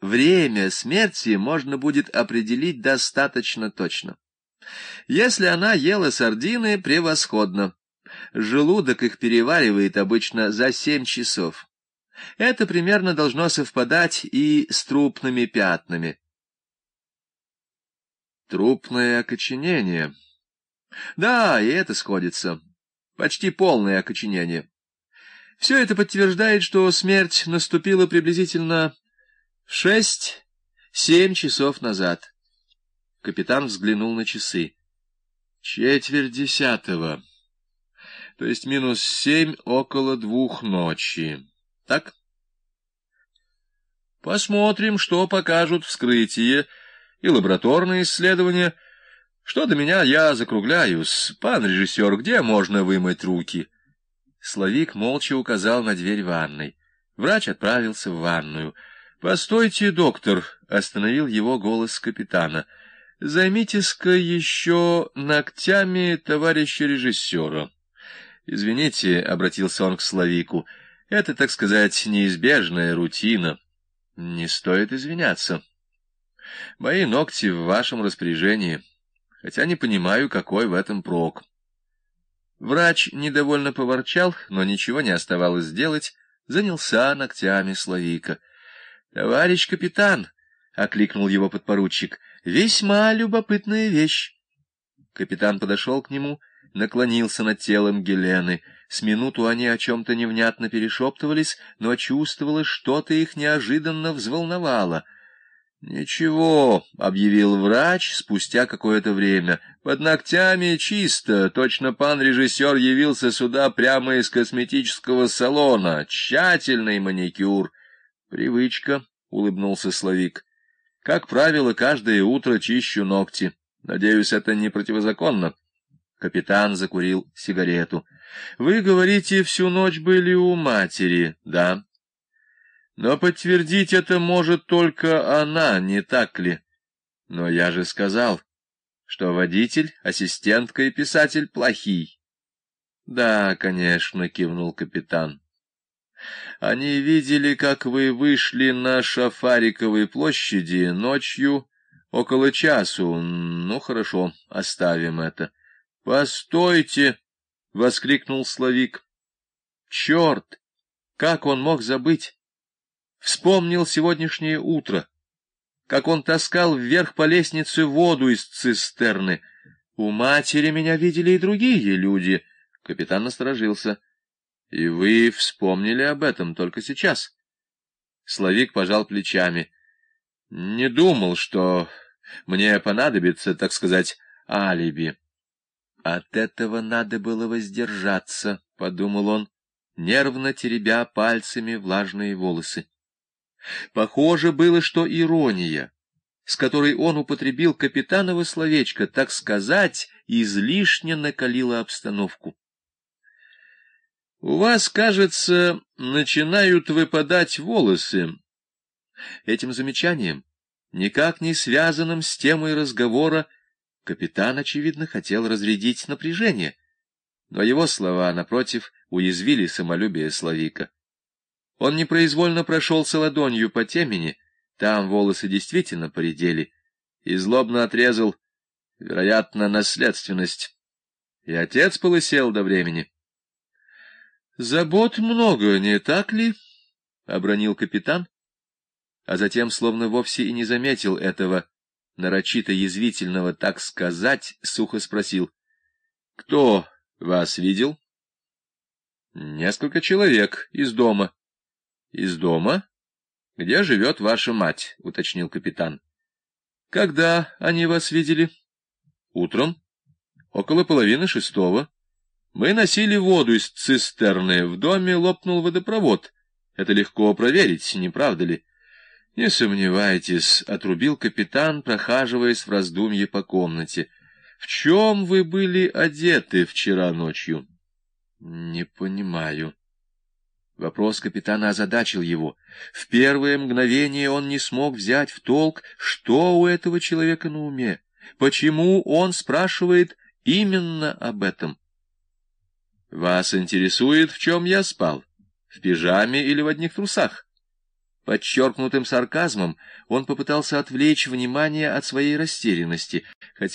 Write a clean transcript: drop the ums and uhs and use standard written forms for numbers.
время смерти можно будет определить достаточно точно. Если она ела сардины, превосходно. Желудок их переваривает обычно за 7 часов. Это примерно должно совпадать и с трупными пятнами. Трупное окоченение. Да, и это сходится. Почти полное окоченение. Все это подтверждает, что смерть наступила приблизительно 6-7 часов назад. Капитан взглянул на часы. 9:45. То есть -7 около 2 ночи. Так? Посмотрим, что покажут вскрытие и лабораторные исследования. Что до меня, я закругляюсь. Пан режиссер, где можно вымыть руки? Славик молча указал на дверь ванной. Врач отправился в ванную. — Постойте, доктор, — остановил его голос капитана. — Займитесь-ка еще ногтями товарища режиссера. — Извините, — обратился он к Славику, — это, так сказать, неизбежная рутина. — Не стоит извиняться. Мои ногти в вашем распоряжении, хотя не понимаю, какой в этом прок. Врач недовольно поворчал, но ничего не оставалось делать, занялся ногтями Славика. — Товарищ капитан, — окликнул его подпоручик, — весьма любопытная вещь. Капитан подошел к нему, наклонился над телом Гелены. С минуту они о чем-то невнятно перешептывались, но чувствовалось, что-то их неожиданно взволновало. — Ничего, — объявил врач спустя какое-то время, — под ногтями чисто, точно пан режиссер явился сюда прямо из косметического салона, тщательный маникюр. — Привычка, — улыбнулся Славик. — Как правило, каждое утро чищу ногти. Надеюсь, это не противозаконно. Капитан закурил сигарету. — Вы говорите, всю ночь были у матери? — Да. — Но подтвердить это может только она, не так ли? — Но я же сказал, что водитель, ассистентка и писатель плохие. — Да, конечно, — кивнул капитан. — Они видели, как вы вышли на Шафариковой площади ночью около часу. Ну, хорошо, оставим это. — Постойте! — воскликнул Славик. — Черт! Как он мог забыть? Вспомнил сегодняшнее утро, как он таскал вверх по лестнице воду из цистерны. У матери меня видели и другие люди. Капитан насторожился. — И вы вспомнили об этом только сейчас? Славик пожал плечами. — Не думал, что мне понадобится, так сказать, алиби. — От этого надо было воздержаться, — подумал он, нервно теребя пальцами влажные волосы. Похоже было, что ирония, с которой он употребил капитаново словечко, так сказать, излишне накалила обстановку. — У вас, кажется, начинают выпадать волосы. Этим замечанием, никак не связанным с темой разговора, капитан, очевидно, хотел разрядить напряжение, но его слова, напротив, уязвили самолюбие Славика. Он непроизвольно прошелся ладонью по темени, там волосы действительно поредели, и злобно отрезал, вероятно, наследственность. И отец полысел до времени. — Забот много, не так ли? — обронил капитан, а затем, словно вовсе и не заметил этого нарочито язвительного «так сказать», сухо спросил. — Кто вас видел? — Несколько человек из дома. — Из дома? Где живет ваша мать? — уточнил капитан. — Когда они вас видели? — Утром. Около 5:30. Мы носили воду из цистерны. В доме лопнул водопровод. Это легко проверить, не правда ли? — Не сомневайтесь, — отрубил капитан, прохаживаясь в раздумье по комнате. — В чем вы были одеты вчера ночью? — Не понимаю. Вопрос капитана озадачил его. В первое мгновение он не смог взять в толк, что у этого человека на уме, почему он спрашивает именно об этом. — Вас интересует, в чем я спал? В пижаме или в одних трусах? Подчеркнутым сарказмом он попытался отвлечь внимание от своей растерянности, хотя